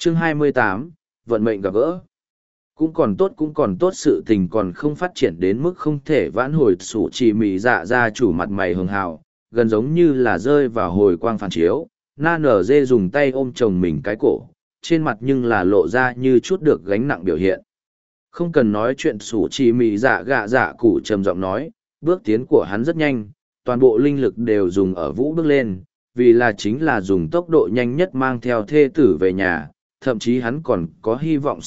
Chương 28, vận mệnh gặp gỡ. Cũng còn tốt sự tình còn không phát triển đến mức không thể vãn hồi. Sủ chỉ mị dạ ra chủ mặt mày hường hào, gần giống như là rơi vào hồi quang phản chiếu. Na nở dê dùng tay ôm chồng mình cái cổ, trên mặt nhưng là lộ ra như chút được gánh nặng biểu hiện. Không cần nói chuyện. Sủ chỉ mị dạ gạ dạ cụ trầm giọng nói, bước tiến của hắn rất nhanh, toàn bộ linh lực đều dùng ở vũ bước lên, vì là chính là dùng tốc độ nhanh nhất mang theo thê tử về nhà, thậm chí hắn còn có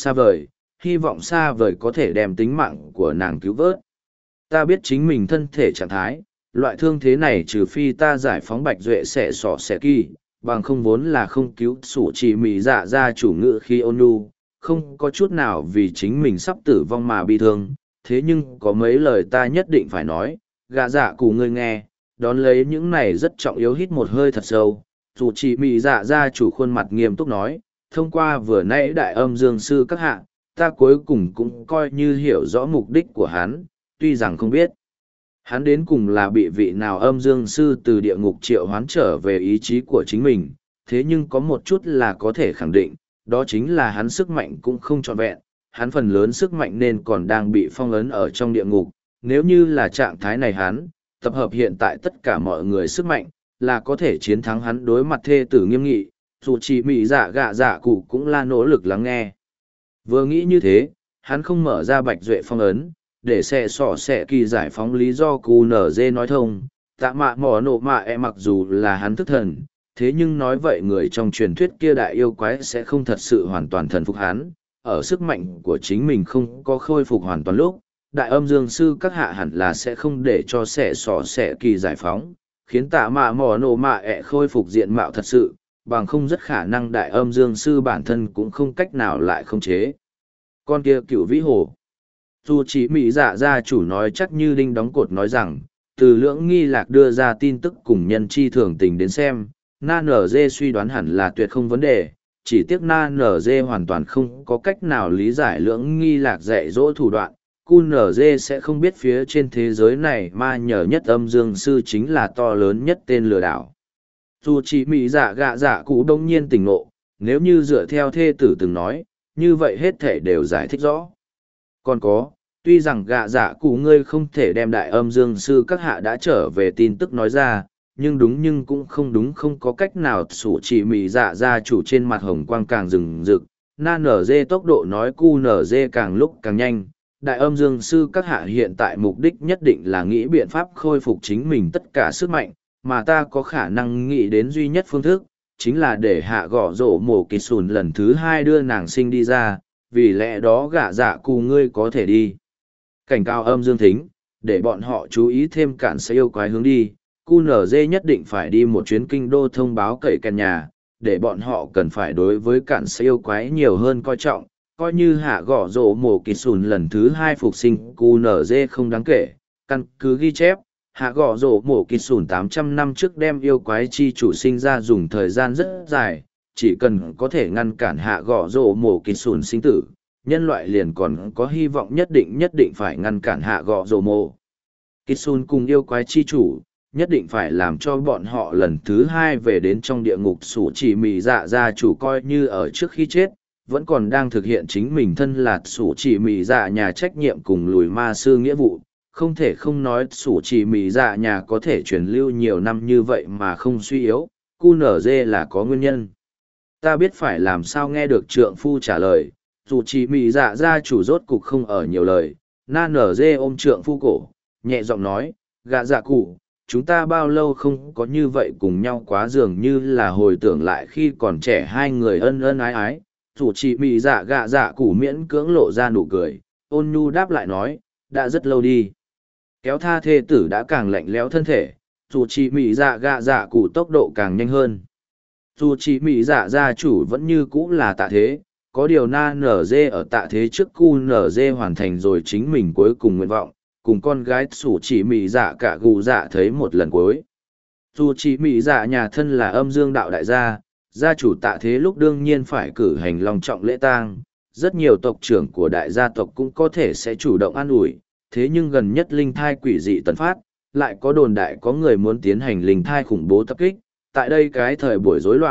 hy vọng xa vời có thể đem tính mạng của nàng cứu vớt. Ta biết chính mình thân thể trạng thái, loại thương thế này trừ phi ta giải phóng bạch duệ xẻ sỏ xẻ kỳ, bằng không vốn là không cứu. Sủ chỉ mị dạ ra chủ ngự khi ôn nhu, không có chút nào vì chính mình sắp tử vong mà bi thương, thế nhưng có mấy lời ta nhất định phải nói, gạ dạ cụ ngươi nghe. Đón lấy những này rất trọng yếu, hít một hơi thật sâu. Sủ chỉ mị dạ ra chủ khuôn mặt nghiêm túc nói, thông qua vừa nãy đại âm dương sư các hạ, ta cuối cùng cũng coi như hiểu rõ mục đích của hắn, tuy rằng không biết hắn đến cùng là bị vị nào âm dương sư từ địa ngục triệu hoán trở về ý chí của chính mình, thế nhưng có một chút là có thể khẳng định, đó chính là hắn sức mạnh cũng không trọn vẹn, hắn phần lớn sức mạnh nên còn đang bị phong ấn ở trong địa ngục. Nếu như là trạng thái này, hắn tập hợp hiện tại tất cả mọi người sức mạnh, là có thể chiến thắng hắn. Đối mặt thê tử nghiêm nghị, dù chỉ mị dạ gạ dạ cụ cũng là nỗ lực lắng nghe. Vừa nghĩ như thế, hắn không mở ra bạch duệ phong ấn, để xẻ sỏ xẻ kỳ giải phóng lý do cù nở dê nói thông. Tạ mạ mỏ nổ mạ mặc dù là hắn thức thần, thế nhưng nói vậy người trong truyền thuyết kia đại yêu quái sẽ không thật sự hoàn toàn thần phục hắn. Ở sức mạnh của chính mình không có khôi phục hoàn toàn lúc, đại âm dương sư các hạ hẳn là sẽ không để cho xẻ sỏ xẻ kỳ giải phóng, khiến tạ mạ mỏ nổ mạ khôi phục diện mạo thật sự, bằng không rất khả năng đại âm dương sư bản thân cũng không cách nào lại khống chế con kia cựu vĩ hồ. Dù chỉ mỹ dạ gia chủ nói chắc như đinh đóng cột nói rằng, từ lưỡng nghi lạc đưa ra tin tức cùng nhân chi thường tình đến xem, na nở dê suy đoán hẳn là tuyệt không vấn đề, chỉ tiếc na nở dê hoàn toàn không có cách nào lý giải lưỡng nghi lạc dạy dỗ thủ đoạn. Cu nở dê sẽ không biết phía trên thế giới này ma nhờ nhất âm dương sư chính là to lớn nhất tên lừa đảo. Dù chỉ mỹ dạ gạ dạ cụ đông nhiên tỉnh ngộ, nếu như dựa theo thê tử từng nói, như vậy hết thể đều giải thích rõ. Còn có, tuy rằng gạ dạ cụ ngươi không thể đem đại âm dương sư các hạ đã trở về tin tức nói ra, nhưng cũng không đúng, không có cách nào. Sủ chỉ mỹ dạ gia chủ trên mặt hồng quang càng rừng rực, na nở dê tốc độ nói cu nở dê càng lúc càng nhanh. Đại âm dương sư các hạ hiện tại mục đích nhất định là nghĩ biện pháp khôi phục chính mình tất cả sức mạnh, mà ta có khả năng nghĩ đến duy nhất phương thức, chính là để hạ gõ rổ mổ kỳ sùn lần thứ hai đưa nàng sinh đi ra, vì lẽ đó gạ dạ cụ ngươi có thể đi cảnh cao âm dương thính, để bọn họ chú ý thêm cản sẽ yêu quái hướng đi. Cu nở dê nhất định phải đi một chuyến kinh đô thông báo cậy kèn nhà, để bọn họ cần phải đối với cản sẽ yêu quái nhiều hơn coi trọng, coi như hạ gõ rổ mổ kỳ sùn lần thứ hai phục sinh cu nở dê không đáng kể. Căn cứ ghi chép, hạ gõ rổ mổ kỳ sùn 800 năm trước đem yêu quái chi chủ sinh ra dùng thời gian rất dài, chỉ cần có thể ngăn cản hạ gõ rổ mổ kỳ sùn sinh tử, nhân loại liền còn có hy vọng nhất định phải ngăn cản hạ gõ rổ mổ kỳ sùn cùng yêu quái chi chủ, nhất định phải làm cho bọn họ lần thứ hai về đến trong địa ngục. Sủ chỉ mị dạ gia chủ coi như ở trước khi chết vẫn còn đang thực hiện chính mình thân là sủ chỉ mị dạ nhà trách nhiệm cùng lùi ma sư nghĩa vụ. Không thể không nói sủ chỉ mị dạ nhà có thể truyền lưu nhiều năm như vậy mà không suy yếu, cu nở dê là có nguyên nhân. Ta biết phải làm sao. Nghe được trượng phu trả lời, dù chỉ mị dạ gia chủ rốt cục không ở nhiều lời, na nở dê ôm trượng phu cổ, nhẹ giọng nói, gạ dạ cụ, chúng ta bao lâu không có như vậy cùng nhau quá, dường như là hồi tưởng lại khi còn trẻ hai người ân ân ái ái. Dù chỉ mị dạ gạ dạ cụ miễn cưỡng lộ ra nụ cười, ôn nhu đáp lại nói, đã rất lâu đi. Kéo tha thê tử đã càng lạnh lẽo thân thể, dù chỉ mị dạ gạ dạ cụ tốc độ càng nhanh hơn. Dù chỉ mị dạ gia chủ vẫn như cũ là tạ thế, có điều na nở dê ở tạ thế trước cu nở dê hoàn thành rồi chính mình cuối cùng nguyện vọng, cùng con gái sủ chỉ mị dạ cả gù dạ thấy một lần cuối. Dù chỉ mị dạ nhà thân là âm dương đạo đại gia, gia chủ tạ thế lúc đương nhiên phải cử hành long trọng lễ tang, rất nhiều tộc trưởng của đại gia tộc cũng có thể sẽ chủ động an ủi, thế nhưng gần nhất linh thai quỷ dị tần phát, lại có đồn đại có người muốn tiến hành linh thai khủng bố tập kích. Tại đây cái thời buổi rối loạn,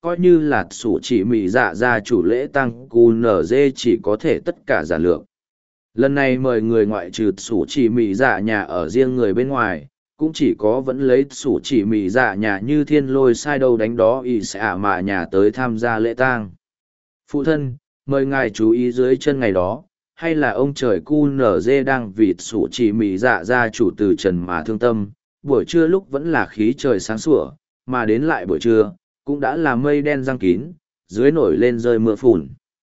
coi như là sủ chỉ mì dạ gia chủ lễ tăng QNZ chỉ có thể tất cả giả lược. Lần này mời người ngoại trừ sủ chỉ mì dạ nhà ở riêng người bên ngoài, cũng chỉ có vẫn lấy sủ chỉ mì dạ nhà như thiên lôi sai đâu đánh đó y sẽ mà nhà tới tham gia lễ tang. Phụ thân, mời ngài chú ý dưới chân ngày đó, hay là ông trời QNZ đang vì sủ chỉ mì dạ gia chủ từ trần mà thương tâm, buổi trưa lúc vẫn là khí trời sáng sủa, mà đến lại buổi trưa, cũng đã là mây đen giăng kín, dưới nổi lên rơi mưa phùn.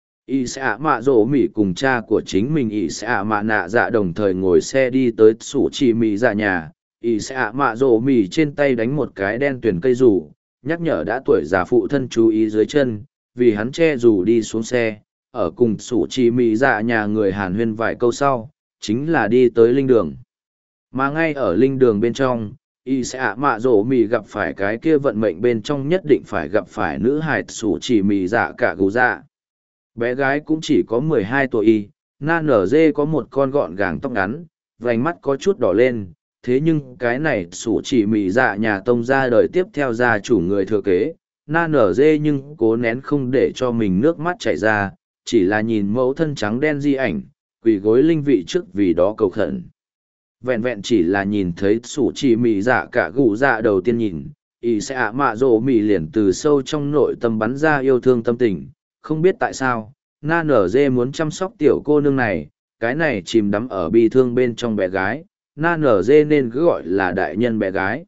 Y sẽ mạ rổ mỉ cùng cha của chính mình Y sẽ mạ nạ dạ đồng thời ngồi xe đi tới sủ chỉ mì dạ nhà. Y sẽ mạ rổ mỉ trên tay đánh một cái đen tuyển cây rủ, nhắc nhở đã tuổi già phụ thân chú ý dưới chân, vì hắn che rủ đi xuống xe, ở cùng sủ chỉ mì dạ nhà người hàn huyên vài câu sau, chính là đi tới linh đường. Mà ngay ở linh đường bên trong, y sẽ mạ rổ mì gặp phải cái kia vận mệnh bên trong nhất định phải gặp phải nữ hài sủ chỉ mì dạ cả gù dạ. Bé gái cũng chỉ có 12 tuổi y, na nở dê có một con gọn gàng tóc ngắn, vành mắt có chút đỏ lên, thế nhưng cái này sủ chỉ mì dạ nhà tông ra đời tiếp theo gia chủ người thừa kế, na nở dê nhưng cố nén không để cho mình nước mắt chảy ra, chỉ là nhìn mẫu thân trắng đen di ảnh, quỳ gối linh vị trước vì đó cầu khẩn. Vẹn vẹn chỉ là nhìn thấy sủ chỉ mì dạ cả gù dạ đầu tiên nhìn, y sẽ mạ rổ mì liền từ sâu trong nội tâm bắn ra yêu thương tâm tình, không biết tại sao, na nở dê muốn chăm sóc tiểu cô nương này, cái này chìm đắm ở bi thương bên trong bé gái, na nở dê nên cứ gọi là đại nhân bé gái.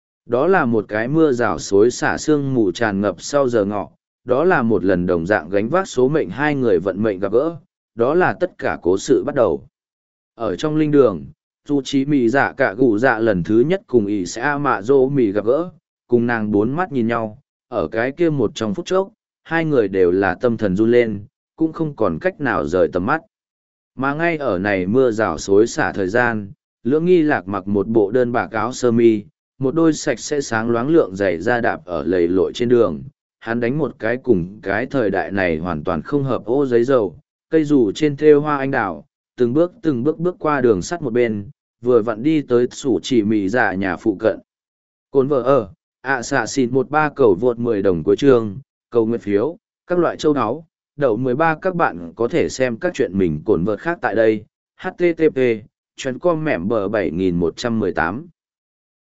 Đó là một cái mưa rào xối xả sương mù tràn ngập sau giờ ngọ, đó là một lần đồng dạng gánh vác số mệnh hai người vận mệnh gặp gỡ, đó là tất cả cố sự bắt đầu. Ở trong linh đường, dù chí mì dạ cả gù dạ lần thứ nhất cùng ỷ sẽ mạ dô mì gặp gỡ, cùng nàng bốn mắt nhìn nhau, ở cái kia một trong phút chốc, hai người đều là tâm thần run lên, cũng không còn cách nào rời tầm mắt. Mà ngay ở này mưa rào xối xả thời gian, Lưỡng Nghi Lạc mặc một bộ đơn bạc áo sơ mi, một đôi sạch sẽ sáng loáng lượng giày da đạp ở lầy lội trên đường. Hắn đánh một cái cùng cái thời đại này hoàn toàn không hợp ô giấy dầu, cây dù trên thêu hoa anh đào, từng bước bước qua đường sắt một bên, vừa vặn đi tới sủ chỉ mì dạ nhà phụ cận. Cồn vợ ở, xạ xịt 13 cầu vượt 10 đồng cuối chương, cầu nguyện phiếu, các loại châu áo, đậu 13 các bạn có thể xem các chuyện mình cồn vợt khác tại đây. http://com mẻm bờ 7118